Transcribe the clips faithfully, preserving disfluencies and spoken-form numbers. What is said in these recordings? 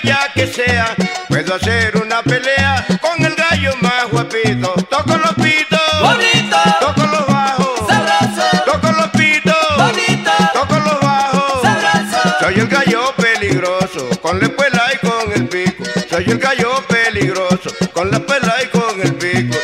ya que sea, puedo hacer una pelea con el gallo más guapito. Toco los pitos, bonito, toco los bajos, sabroso, toco los pitos, bonito, toco los bajos, sabroso. soy el gallo peligroso, con la espuela y con el pico. Soy el gallo peligroso, con la espuela y con el pico.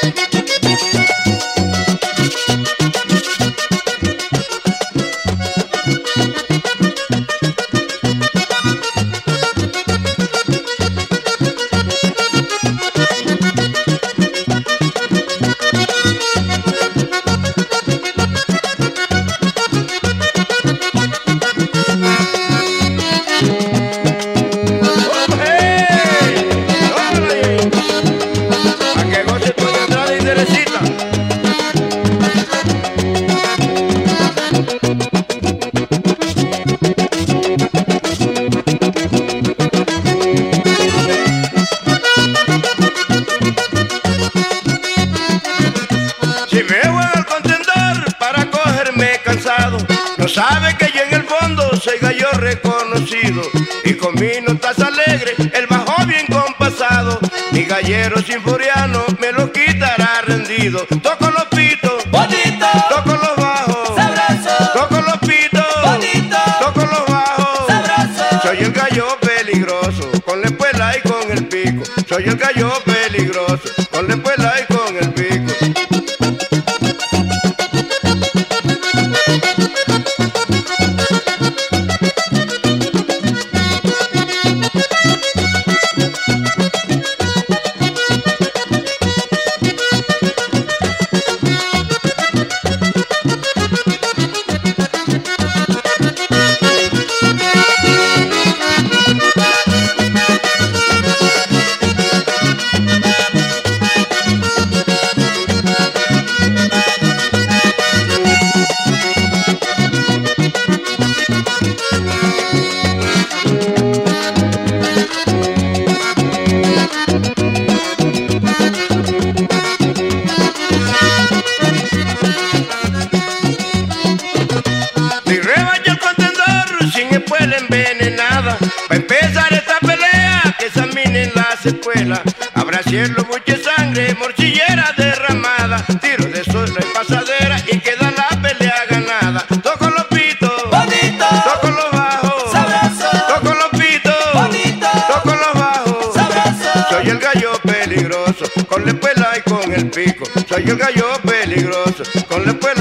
Si me voy al contendor para cogerme cansado, no sabe que yo en el fondo soy gallo reconocido. Y con mi notas alegre, el bajo bien compasado, mi gallero sinforiano me lo quitará rendido. Toco los pitos, Bonito, toco los bajos, sabroso, toco los pitos, bonito, toco los bajos. sabroso. Soy el gallo peligroso, con la espuela y con el pico. Soy el gallo peligroso, con la espuela y con el pico. Sin espuela envenenada, pa' empezar esta pelea, que examinen las espuelas. Habrá cielo, mucha sangre, morcillera derramada, tiro de zorra y pasadera y queda la pelea ganada. Toco los pitos, Bonito, toco los bajos, sabroso, toco los pitos, bonito, toco los bajos. sabroso. Soy el gallo peligroso, con la espuela y con el pico. Soy el gallo peligroso, con la espuela